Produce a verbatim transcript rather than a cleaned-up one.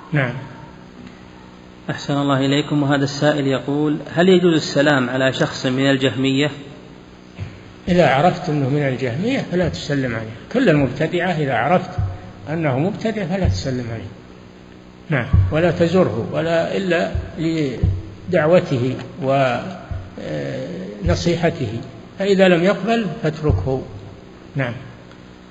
نعم. أحسن الله إليكم. وهذا السائل يقول: هل يجوز السلام على شخص من الجهمية؟ إذا عرفت أنه من الجهمية فلا تسلم عليه. كل المبتدعة إذا عرفت أنه مبتدع فلا تسلم عليه. نعم. ولا تزره ولا إلا لدعوته ونصيحته، فإذا لم يقبل فاتركه. نعم.